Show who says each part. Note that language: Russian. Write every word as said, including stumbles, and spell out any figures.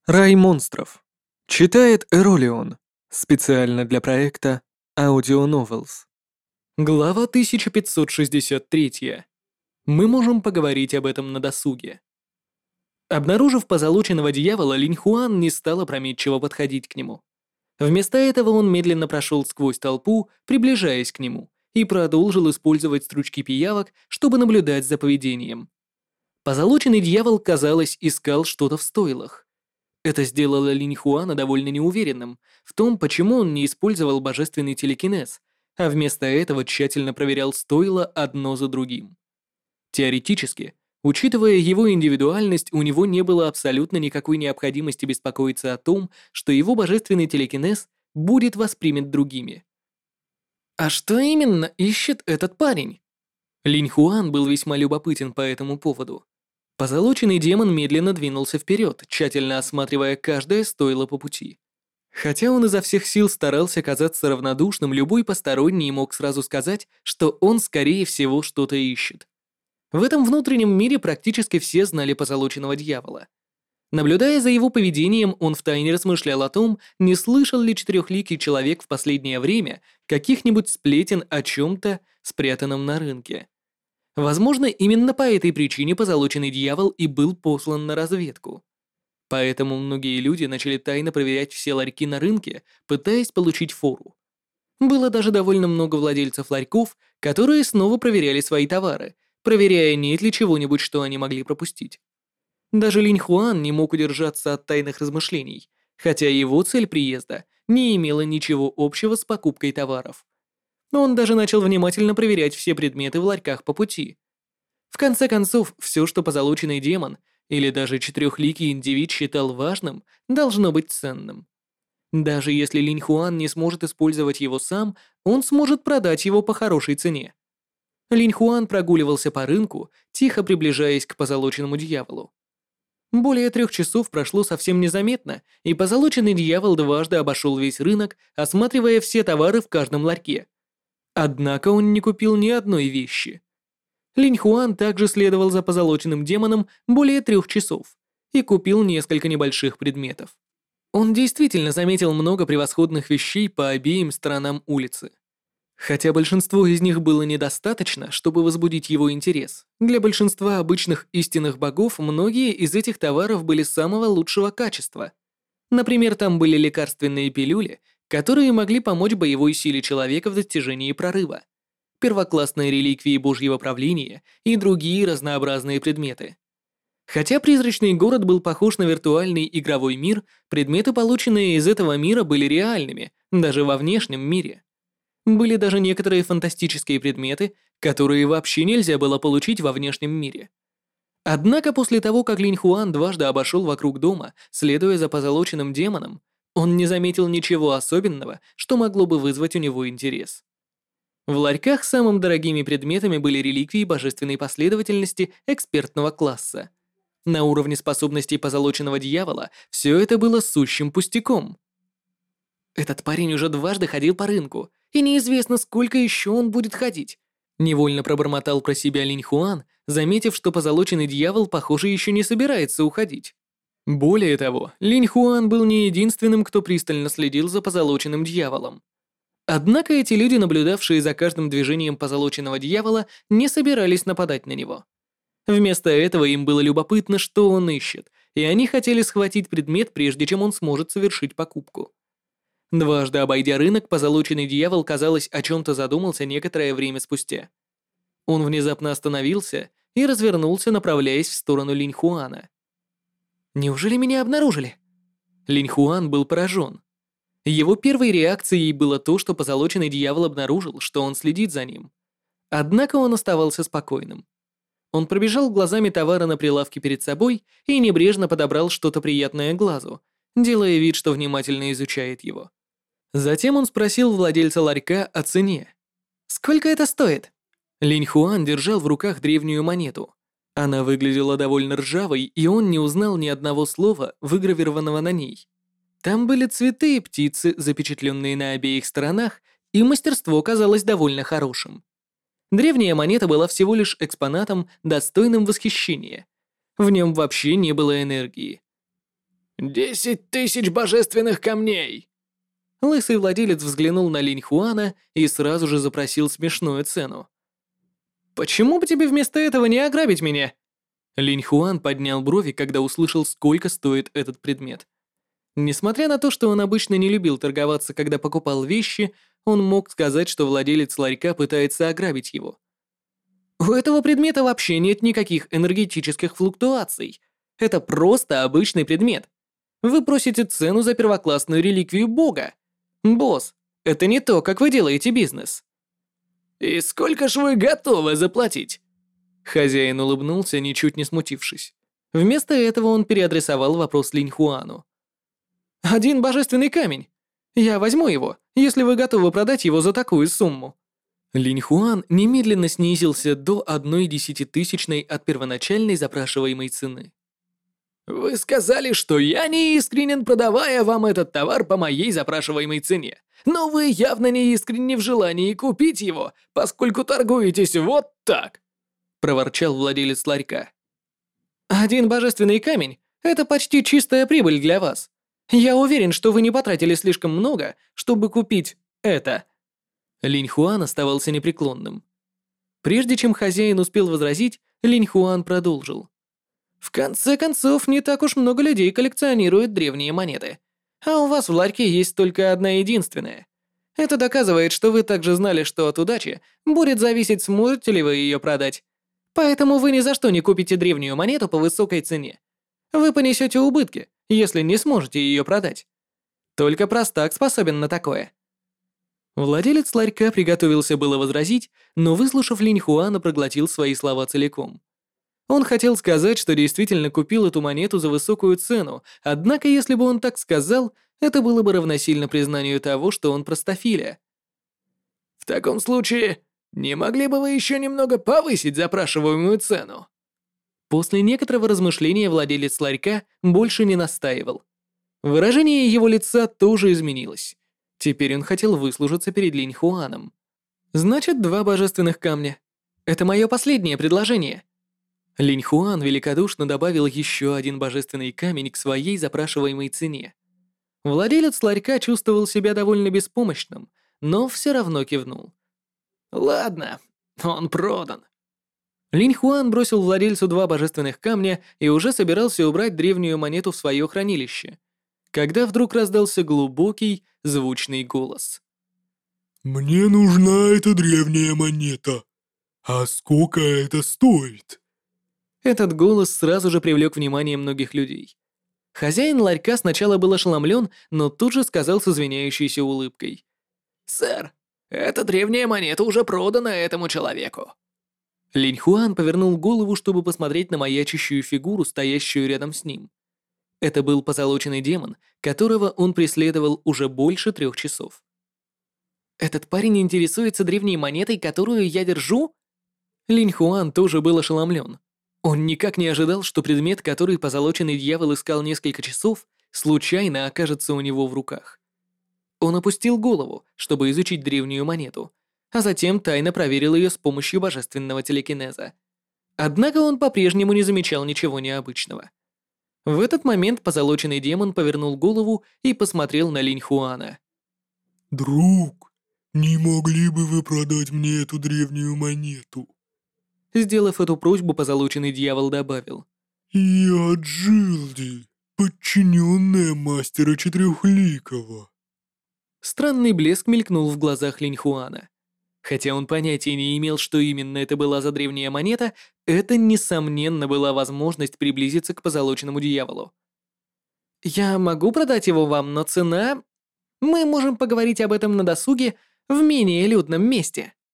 Speaker 1: Рай монстров. Читает Эролион. Специально для проекта Audio Novels. Глава тысяча пятьсот шестьдесят три. Мы можем поговорить об этом на досуге. Обнаружив позолоченного дьявола, Линь Хуан не стал опрометчиво подходить к нему. Вместо этого он медленно прошел сквозь толпу, приближаясь к нему, и продолжил использовать стручки пиявок, чтобы наблюдать за поведением. Позолоченный дьявол, казалось, искал что-то в стойлах. Это сделало Линь Хуана довольно неуверенным в том, почему он не использовал божественный телекинез, а вместо этого тщательно проверял стойла одно за другим. Теоретически, учитывая его индивидуальность, у него не было абсолютно никакой необходимости беспокоиться о том, что его божественный телекинез будет воспринят другими. А что именно ищет этот парень? Линь Хуан был весьма любопытен по этому поводу. Позолоченный демон медленно двинулся вперед, тщательно осматривая каждое стойло по пути. Хотя он изо всех сил старался казаться равнодушным, любой посторонний мог сразу сказать, что он, скорее всего, что-то ищет. В этом внутреннем мире практически все знали позолоченного дьявола. Наблюдая за его поведением, он втайне размышлял о том, не слышал ли четырехликий человек в последнее время каких-нибудь сплетен о чем-то, спрятанном на рынке. Возможно, именно по этой причине позолоченный дьявол и был послан на разведку. Поэтому многие люди начали тайно проверять все ларьки на рынке, пытаясь получить фору. Было даже довольно много владельцев ларьков, которые снова проверяли свои товары, проверяя, нет ли чего-нибудь, что они могли пропустить. Даже Линь Хуан не мог удержаться от тайных размышлений, хотя его цель приезда не имела ничего общего с покупкой товаров. Но он даже начал внимательно проверять все предметы в ларьках по пути. В конце концов, все, что позолоченный демон или даже четырехликий индивид считал важным, должно быть ценным. Даже если Линь Хуан не сможет использовать его сам, он сможет продать его по хорошей цене. Линь Хуан прогуливался по рынку, тихо приближаясь к позолоченному дьяволу. Более трех часов прошло совсем незаметно, и позолоченный дьявол дважды обошел весь рынок, осматривая все товары в каждом ларьке. Однако он не купил ни одной вещи. Линь Хуан также следовал за позолоченным демоном более трех часов и купил несколько небольших предметов. Он действительно заметил много превосходных вещей по обеим сторонам улицы. Хотя большинство из них было недостаточно, чтобы возбудить его интерес, для большинства обычных истинных богов многие из этих товаров были самого лучшего качества. Например, там были лекарственные пилюли, которые могли помочь боевой силе человека в достижении прорыва, первоклассные реликвии Божьего правления и другие разнообразные предметы. Хотя призрачный город был похож на виртуальный игровой мир, предметы, полученные из этого мира, были реальными, даже во внешнем мире. Были даже некоторые фантастические предметы, которые вообще нельзя было получить во внешнем мире. Однако после того, как Линь Хуан дважды обошел вокруг дома, следуя за позолоченным демоном, он не заметил ничего особенного, что могло бы вызвать у него интерес. В ларьках самыми дорогими предметами были реликвии божественной последовательности экспертного класса. На уровне способностей позолоченного дьявола все это было сущим пустяком. Этот парень уже дважды ходил по рынку, и неизвестно, сколько еще он будет ходить. Невольно пробормотал про себя Линь Хуан, заметив, что позолоченный дьявол, похоже, еще не собирается уходить. Более того, Линь Хуан был не единственным, кто пристально следил за позолоченным дьяволом. Однако эти люди, наблюдавшие за каждым движением позолоченного дьявола, не собирались нападать на него. Вместо этого им было любопытно, что он ищет, и они хотели схватить предмет, прежде чем он сможет совершить покупку. Дважды обойдя рынок, позолоченный дьявол, казалось, о чем-то задумался некоторое время спустя. Он внезапно остановился и развернулся, направляясь в сторону Линь Хуана. «Неужели меня обнаружили?» Линь Хуан был поражен. Его первой реакцией было то, что позолоченный дьявол обнаружил, что он следит за ним. Однако он оставался спокойным. Он пробежал глазами товары на прилавке перед собой и небрежно подобрал что-то приятное глазу, делая вид, что внимательно изучает его. Затем он спросил владельца ларька о цене. «Сколько это стоит?» Линь Хуан держал в руках древнюю монету. Она выглядела довольно ржавой, и он не узнал ни одного слова, выгравированного на ней. Там были цветы и птицы, запечатленные на обеих сторонах, и мастерство казалось довольно хорошим. Древняя монета была всего лишь экспонатом, достойным восхищения. В нем вообще не было энергии.
Speaker 2: Десять тысяч божественных камней!»
Speaker 1: Лысый владелец взглянул на Линь Хуана и сразу же запросил смешную цену. «Почему бы тебе вместо этого не ограбить меня?» Линь Хуан поднял брови, когда услышал, сколько стоит этот предмет. Несмотря на то, что он обычно не любил торговаться, когда покупал вещи, он мог сказать, что владелец ларька пытается ограбить его. У этого предмета вообще нет никаких энергетических флуктуаций. Это просто обычный предмет. Вы просите цену за первоклассную реликвию бога. Босс, это не то, как вы делаете бизнес.
Speaker 2: «И сколько ж вы готовы заплатить?»
Speaker 1: Хозяин улыбнулся, ничуть не смутившись. Вместо этого он переадресовал вопрос Линь Хуану. «Один божественный камень. Я возьму его, если вы готовы продать его за такую сумму». Линь Хуан немедленно снизился до одной десятитысячной от первоначальной запрашиваемой цены.
Speaker 2: «Вы сказали, что я не искренен, продавая вам этот товар по моей запрашиваемой цене. Но вы явно не искренни в желании купить его, поскольку торгуетесь вот так!» — проворчал владелец ларька.
Speaker 1: «Один божественный камень — это почти чистая прибыль для вас. Я уверен, что вы не потратили слишком много, чтобы купить это». Линь Хуан оставался непреклонным. Прежде чем хозяин успел возразить, Линь Хуан продолжил. «В конце концов, не так уж много людей коллекционируют древние монеты. А у вас в ларьке есть только одна единственная. Это доказывает, что вы также знали, что от удачи будет зависеть, сможете ли вы ее продать. Поэтому вы ни за что не купите древнюю монету по высокой цене. Вы понесете убытки, если не сможете ее продать. Только простак способен на такое». Владелец ларька приготовился было возразить, но, выслушав Линь Хуана, проглотил свои слова целиком. Он хотел сказать, что действительно купил эту монету за высокую цену, однако если бы он так сказал, это было бы равносильно признанию того, что он простофиля.
Speaker 2: «В таком случае, не могли бы вы еще немного повысить запрашиваемую цену?»
Speaker 1: После некоторого размышления владелец ларька больше не настаивал. Выражение его лица тоже изменилось. Теперь он хотел выслужиться перед Линь Хуаном. «Значит, два божественных камня. Это мое последнее предложение». Линь Хуан великодушно добавил еще один божественный камень к своей запрашиваемой цене. Владелец ларька чувствовал себя довольно беспомощным, но все равно кивнул.
Speaker 2: «Ладно, он продан».
Speaker 1: Линь Хуан бросил владельцу два божественных камня и уже собирался убрать древнюю монету в свое хранилище, когда вдруг раздался глубокий, звучный голос.
Speaker 3: «Мне нужна эта древняя монета. А сколько это стоит?»
Speaker 1: Этот голос сразу же привлек внимание многих людей. Хозяин ларька сначала был ошеломлен, но тут же сказал с извиняющейся улыбкой.
Speaker 2: «Сэр, эта древняя монета уже продана этому человеку».
Speaker 1: Линь Хуан повернул голову, чтобы посмотреть на маячащую фигуру, стоящую рядом с ним. Это был позолоченный демон, которого он преследовал уже больше трех часов. «Этот парень интересуется древней монетой, которую я держу?» Линь Хуан тоже был ошеломлен. Он никак не ожидал, что предмет, который позолоченный дьявол искал несколько часов, случайно окажется у него в руках. Он опустил голову, чтобы изучить древнюю монету, а затем тайно проверил ее с помощью божественного телекинеза. Однако он по-прежнему не замечал ничего необычного. В этот момент позолоченный демон повернул голову и посмотрел на Линь Хуана.
Speaker 3: «Друг, не могли бы вы продать мне эту древнюю монету?»
Speaker 1: Сделав эту просьбу, позолоченный дьявол добавил.
Speaker 3: «Я Джилди, подчиненная мастера Четырехликого».
Speaker 1: Странный блеск мелькнул в глазах Линь Хуана. Хотя он понятия не имел, что именно это была за древняя монета, это, несомненно, была возможность приблизиться к позолоченному дьяволу. «Я могу продать его вам, но цена... Мы можем поговорить об этом на досуге в менее людном месте».